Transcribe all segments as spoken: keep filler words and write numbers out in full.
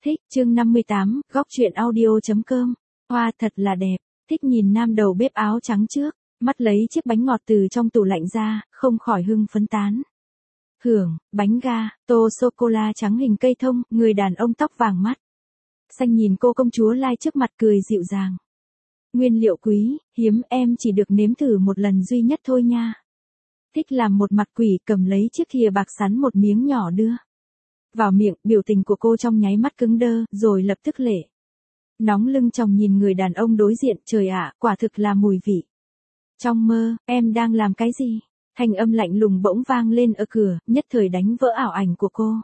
Thích, chương năm mươi tám, góc truyện audio.com. Hoa thật là đẹp, thích nhìn nam đầu bếp áo trắng trước, mắt lấy chiếc bánh ngọt từ trong tủ lạnh ra, không khỏi hưng phấn tán. Hưởng, bánh ga, tô sô-cô-la trắng hình cây thông, người đàn ông tóc vàng mắt xanh nhìn cô công chúa lai trước mặt cười dịu dàng. Nguyên liệu quý, hiếm em chỉ được nếm thử một lần duy nhất thôi nha. Thích làm một mặt quỷ cầm lấy chiếc thìa bạc sắn một miếng nhỏ đưa vào miệng, biểu tình của cô trong nháy mắt cứng đơ, rồi lập tức lệ. Nóng lưng chồng nhìn người đàn ông đối diện, trời ạ, quả thực là mùi vị. Trong mơ, em đang làm cái gì? Thanh âm lạnh lùng bỗng vang lên ở cửa, nhất thời đánh vỡ ảo ảnh của cô.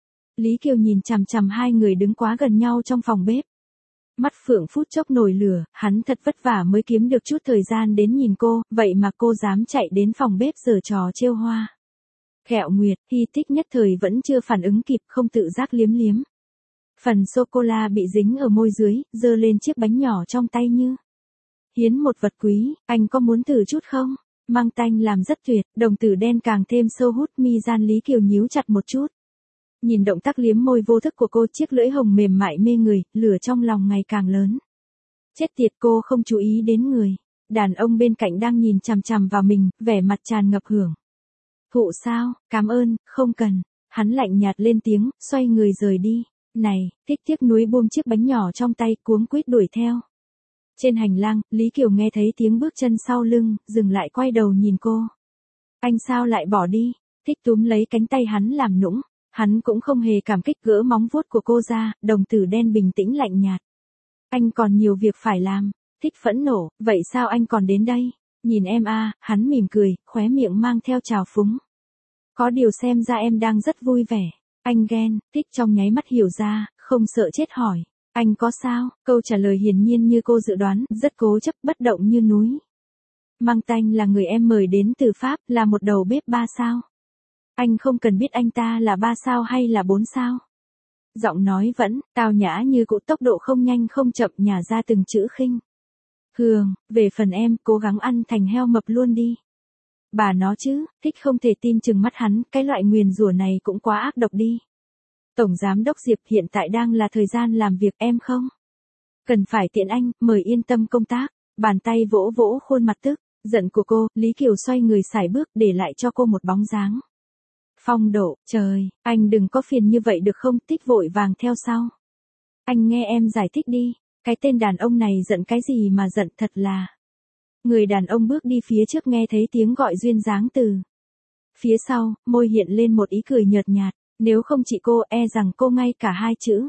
Lý Kiều nhìn chằm chằm hai người đứng quá gần nhau trong phòng bếp. Mắt phượng phút chốc nổi lửa, hắn thật vất vả mới kiếm được chút thời gian đến nhìn cô, vậy mà cô dám chạy đến phòng bếp giở trò trêu hoa. Kẹo Nguyệt, Hy Tích nhất thời vẫn chưa phản ứng kịp, không tự giác liếm liếm. Phần sô-cô-la bị dính ở môi dưới, giơ lên chiếc bánh nhỏ trong tay như hiến một vật quý, anh có muốn thử chút không? Mang tanh làm rất tuyệt, đồng tử đen càng thêm sâu hút, mi gian Lý Kiều nhíu chặt một chút. Nhìn động tác liếm môi vô thức của cô, chiếc lưỡi hồng mềm mại mê người, lửa trong lòng ngày càng lớn. Chết tiệt, cô không chú ý đến người đàn ông bên cạnh đang nhìn chằm chằm vào mình, vẻ mặt tràn ngập hưởng thụ. Sao, cảm ơn, không cần. Hắn lạnh nhạt lên tiếng, xoay người rời đi. Này, Thích tiếc nuối buông chiếc bánh nhỏ trong tay, cuống quýt đuổi theo. Trên hành lang, Lý Kiều nghe thấy tiếng bước chân sau lưng, dừng lại quay đầu nhìn cô. Anh sao lại bỏ đi? Thích túm lấy cánh tay hắn làm nũng. Hắn cũng không hề cảm kích, gỡ móng vuốt của cô ra, đồng tử đen bình tĩnh lạnh nhạt. Anh còn nhiều việc phải làm. Thích phẫn nộ, vậy sao anh còn đến đây? Nhìn em a, à, hắn mỉm cười, khóe miệng mang theo trào phúng. Có điều xem ra em đang rất vui vẻ. Anh ghen. Thích trong nháy mắt hiểu ra, không sợ chết hỏi. Anh có sao? Câu trả lời hiển nhiên như cô dự đoán, rất cố chấp, bất động như núi. Mang Tanh là người em mời đến từ Pháp, là một đầu bếp ba sao. Anh không cần biết anh ta là ba sao hay là bốn sao. Giọng nói vẫn tao nhã như cũ, tốc độ không nhanh không chậm, nhả ra từng chữ khinh. Hương, về phần em, cố gắng ăn thành heo mập luôn đi. Bà nó chứ, Thích không thể tin chừng mắt hắn, cái loại nguyền rủa này cũng quá ác độc đi. Tổng giám đốc Diệp, hiện tại đang là thời gian làm việc, em không cần phải tiện anh, mời yên tâm công tác. Bàn tay vỗ vỗ khuôn mặt tức giận của cô, Lý Kiều xoay người sải bước, để lại cho cô một bóng dáng. Phong độ, trời, anh đừng có phiền như vậy được không? Thích vội vàng theo sau. Anh nghe em giải thích đi, cái tên đàn ông này giận cái gì mà giận, thật là. Người đàn ông bước đi phía trước, nghe thấy tiếng gọi duyên dáng từ phía sau, môi hiện lên một ý cười nhợt nhạt, nếu không chị cô, e rằng cô ngay cả hai chữ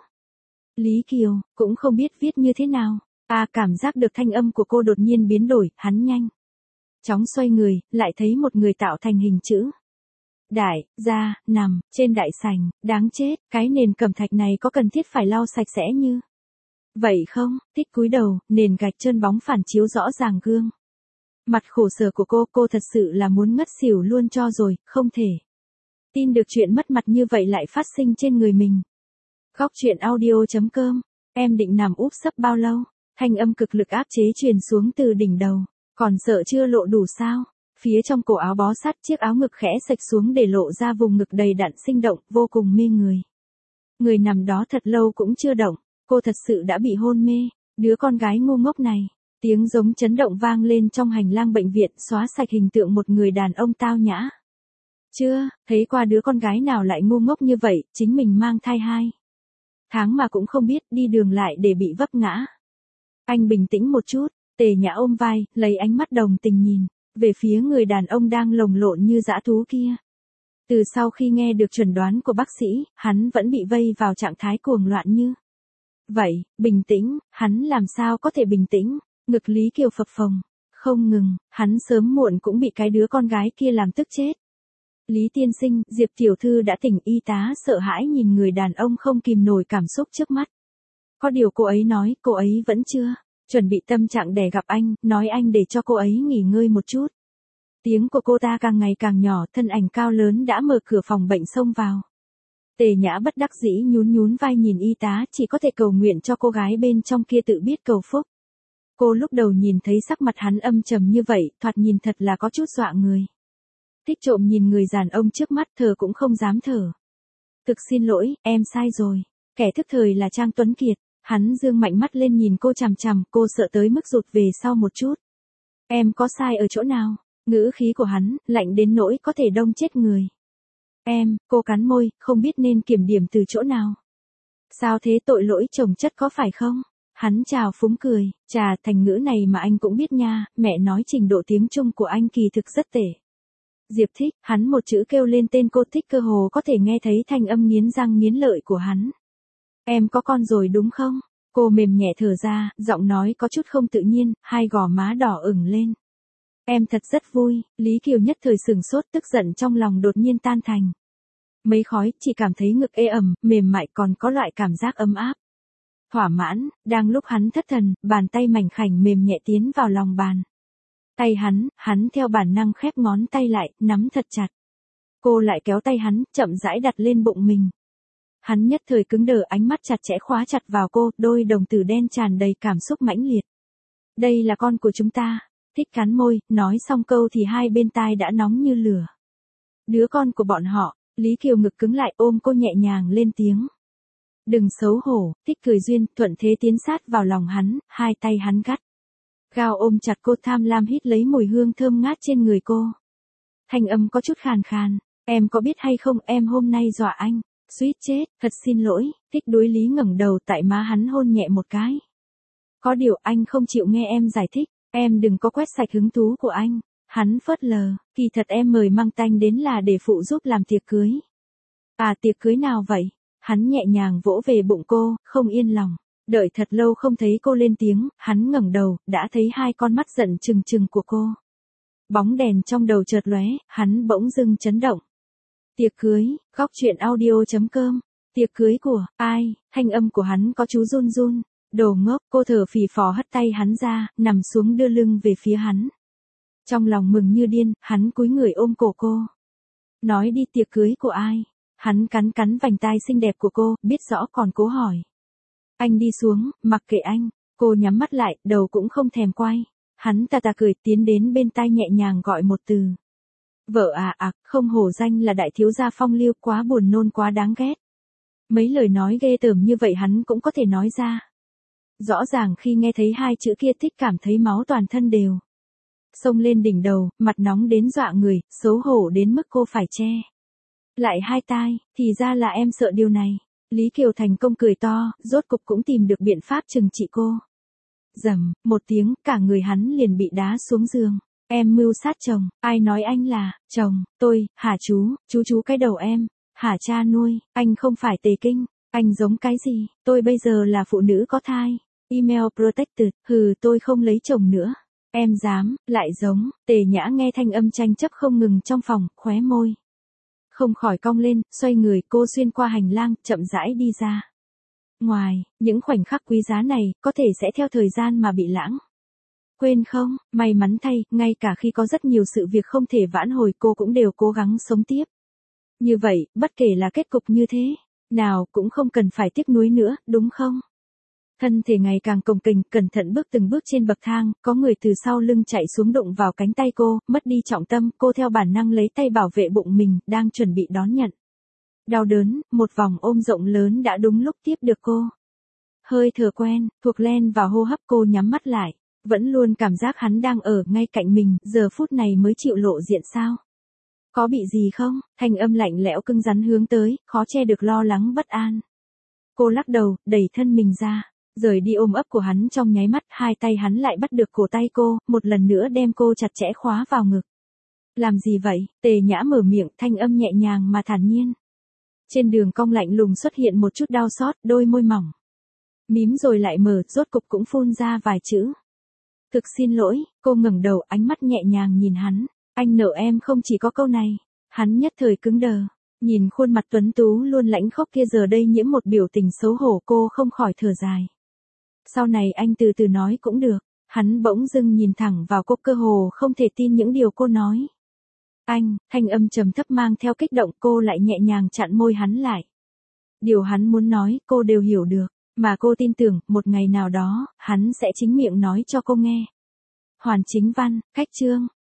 Lý Kiều cũng không biết viết như thế nào. À, cảm giác được thanh âm của cô đột nhiên biến đổi, hắn nhanh chóng xoay người, lại thấy một người tạo thành hình chữ đại gia nằm trên đại sảnh. Đáng chết, cái nền cẩm thạch này có cần thiết phải lau sạch sẽ như vậy không? Thích cúi đầu, nền gạch trơn bóng phản chiếu rõ ràng gương mặt khổ sở của cô, cô thật sự là muốn ngất xỉu luôn cho rồi, không thể tin được chuyện mất mặt như vậy lại phát sinh trên người mình. Góc truyện audio.com. Em định nằm úp sấp bao lâu? Thanh âm cực lực áp chế truyền xuống từ đỉnh đầu. Còn sợ chưa lộ đủ sao? Phía trong cổ áo bó sát, chiếc áo ngực khẽ xệch xuống để lộ ra vùng ngực đầy đặn sinh động, vô cùng mê người. Người nằm đó thật lâu cũng chưa động, cô thật sự đã bị hôn mê. Đứa con gái ngu ngốc này. Tiếng giống chấn động vang lên trong hành lang bệnh viện, xóa sạch hình tượng một người đàn ông tao nhã. Chưa, thấy qua đứa con gái nào lại ngu ngốc như vậy, chính mình mang thai hai tháng mà cũng không biết, đi đường lại để bị vấp ngã. Anh bình tĩnh một chút, Tề Nhã ôm vai, lấy ánh mắt đồng tình nhìn về phía người đàn ông đang lồng lộn như dã thú kia. Từ sau khi nghe được chuẩn đoán của bác sĩ, hắn vẫn bị vây vào trạng thái cuồng loạn như vậy. Bình tĩnh, hắn làm sao có thể bình tĩnh? Ngực Lý Kiều phập phồng không ngừng, hắn sớm muộn cũng bị cái đứa con gái kia làm tức chết. Lý tiên sinh, Diệp tiểu thư đã tỉnh. Y tá sợ hãi nhìn người đàn ông không kìm nổi cảm xúc trước mắt. Có điều cô ấy nói, cô ấy vẫn chưa chuẩn bị tâm trạng để gặp anh, nói anh để cho cô ấy nghỉ ngơi một chút. Tiếng của cô ta càng ngày càng nhỏ, thân ảnh cao lớn đã mở cửa phòng bệnh xông vào. Tề Nhã bất đắc dĩ nhún nhún vai nhìn y tá, chỉ có thể cầu nguyện cho cô gái bên trong kia tự biết cầu phúc. Cô lúc đầu nhìn thấy sắc mặt hắn âm trầm như vậy, thoạt nhìn thật là có chút dọa người. Thích trộm nhìn người đàn ông trước mắt, thở cũng không dám thở. Thực xin lỗi, em sai rồi. Kẻ thức thời là Trang Tuấn Kiệt. Hắn dương mạnh mắt lên nhìn cô chằm chằm, cô sợ tới mức rụt về sau một chút. Em có sai ở chỗ nào? Ngữ khí của hắn, lạnh đến nỗi có thể đông chết người. Em, cô cắn môi, không biết nên kiểm điểm từ chỗ nào. Sao thế, tội lỗi chồng chất có phải không? Hắn chào phúng cười, chà, thành ngữ này mà anh cũng biết nha, mẹ nói trình độ tiếng Trung của anh kỳ thực rất tệ. Diệp Thích, hắn một chữ kêu lên tên cô, Thích cơ hồ có thể nghe thấy thanh âm nghiến răng nghiến lợi của hắn. Em có con rồi đúng không? Cô mềm nhẹ thở ra, giọng nói có chút không tự nhiên, hai gò má đỏ ửng lên. Em thật rất vui, Lý Kiều nhất thời sửng sốt, tức giận trong lòng đột nhiên tan thành mấy khói, chỉ cảm thấy ngực ê ẩm, mềm mại, còn có loại cảm giác ấm áp. Thỏa mãn, đang lúc hắn thất thần, bàn tay mảnh khảnh mềm nhẹ tiến vào lòng bàn tay hắn, hắn theo bản năng khép ngón tay lại, nắm thật chặt. Cô lại kéo tay hắn, chậm rãi đặt lên bụng mình. Hắn nhất thời cứng đờ, ánh mắt chặt chẽ khóa chặt vào cô, đôi đồng tử đen tràn đầy cảm xúc mãnh liệt. Đây là con của chúng ta. Thích cắn môi, nói xong câu thì hai bên tai đã nóng như lửa. Đứa con của bọn họ. Lý Kiều ngực cứng lại, ôm cô nhẹ nhàng lên tiếng. Đừng xấu hổ. Thích cười duyên, thuận thế tiến sát vào lòng hắn, hai tay hắn gắt gao ôm chặt cô, tham lam hít lấy mùi hương thơm ngát trên người cô. Thanh âm có chút khàn khàn. Em có biết hay không, em hôm nay dọa anh. Suýt chết, thật xin lỗi. Thích đối lý ngẩng đầu, tại má hắn hôn nhẹ một cái. Có điều anh không chịu nghe em giải thích. Em đừng có quét sạch hứng thú của anh. Hắn phớt lờ, kỳ thật em mời Mang Tanh đến là để phụ giúp làm tiệc cưới. À, tiệc cưới nào vậy? Hắn nhẹ nhàng vỗ về bụng cô, không yên lòng. Đợi thật lâu không thấy cô lên tiếng, hắn ngẩng đầu, đã thấy hai con mắt giận trừng trừng của cô. Bóng đèn trong đầu chợt lóe, hắn bỗng dưng chấn động. Tiệc cưới, góc truyện audio chấm com. Tiệc cưới của ai? Thanh âm của hắn có chú run run. Đồ ngốc, cô thở phì phò hất tay hắn ra, nằm xuống đưa lưng về phía hắn. Trong lòng mừng như điên, hắn cúi người ôm cổ cô. Nói đi, tiệc cưới của ai? Hắn cắn cắn vành tai xinh đẹp của cô, biết rõ còn cố hỏi. Anh đi xuống, mặc kệ anh. Cô nhắm mắt lại, đầu cũng không thèm quay. Hắn tà tà cười, tiến đến bên tai nhẹ nhàng gọi một từ. Vợ à à, không hổ danh là đại thiếu gia phong lưu, quá buồn nôn, quá đáng ghét. Mấy lời nói ghê tởm như vậy hắn cũng có thể nói ra. Rõ ràng khi nghe thấy hai chữ kia, Thích cảm thấy máu toàn thân đều xông lên đỉnh đầu, mặt nóng đến dọa người, xấu hổ đến mức cô phải che lại hai tai. Thì ra là em sợ điều này. Lý Kiều thành công cười to, rốt cục cũng tìm được biện pháp trừng trị cô. Rầm, một tiếng, cả người hắn liền bị đá xuống giường. Em mưu sát chồng, ai nói anh là chồng? Tôi, hả chú, chú chú cái đầu em, hả cha nuôi, anh không phải tề kinh, anh giống cái gì? Tôi bây giờ là phụ nữ có thai. Email protected, hừ, tôi không lấy chồng nữa. Em dám, lại giống. Tề Nhã nghe thanh âm tranh chấp không ngừng trong phòng, khóe môi không khỏi cong lên, xoay người, cô xuyên qua hành lang, chậm rãi đi ra ngoài. Những khoảnh khắc quý giá này, có thể sẽ theo thời gian mà bị lãng quên không? May mắn thay, ngay cả khi có rất nhiều sự việc không thể vãn hồi, cô cũng đều cố gắng sống tiếp. Như vậy, bất kể là kết cục như thế nào, cũng không cần phải tiếc nuối nữa, đúng không? Thân thể ngày càng cồng kềnh, cẩn thận bước từng bước trên bậc thang, có người từ sau lưng chạy xuống đụng vào cánh tay cô, mất đi trọng tâm, cô theo bản năng lấy tay bảo vệ bụng mình, đang chuẩn bị đón nhận đau đớn, một vòng ôm rộng lớn đã đúng lúc tiếp được cô. Hơi thở quen, thuộc len vào hô hấp, cô nhắm mắt lại, vẫn luôn cảm giác hắn đang ở ngay cạnh mình, giờ phút này mới chịu lộ diện sao? Có bị gì không? Thanh âm lạnh lẽo cứng rắn hướng tới, khó che được lo lắng bất an. Cô lắc đầu, đẩy thân mình ra. Rời đi ôm ấp của hắn trong nháy mắt, hai tay hắn lại bắt được cổ tay cô, một lần nữa đem cô chặt chẽ khóa vào ngực. Làm gì vậy? Tề Nhã mở miệng, thanh âm nhẹ nhàng mà thản nhiên. Trên đường cong lạnh lùng xuất hiện một chút đau xót, đôi môi mỏng mím rồi lại mở, rốt cục cũng phun ra vài chữ. Thực xin lỗi. Cô ngẩng đầu, ánh mắt nhẹ nhàng nhìn hắn. Anh nợ em không chỉ có câu này. Hắn nhất thời cứng đờ. Nhìn khuôn mặt tuấn tú luôn lãnh khốc kia giờ đây nhiễm một biểu tình xấu hổ, cô không khỏi thở dài. Sau này anh từ từ nói cũng được. Hắn bỗng dưng nhìn thẳng vào cô, cơ hồ không thể tin những điều cô nói. Anh, thanh âm trầm thấp mang theo kích động, cô lại nhẹ nhàng chặn môi hắn lại. Điều hắn muốn nói, cô đều hiểu được, mà cô tin tưởng, một ngày nào đó, hắn sẽ chính miệng nói cho cô nghe. Hoàn Chính Văn, cách chương.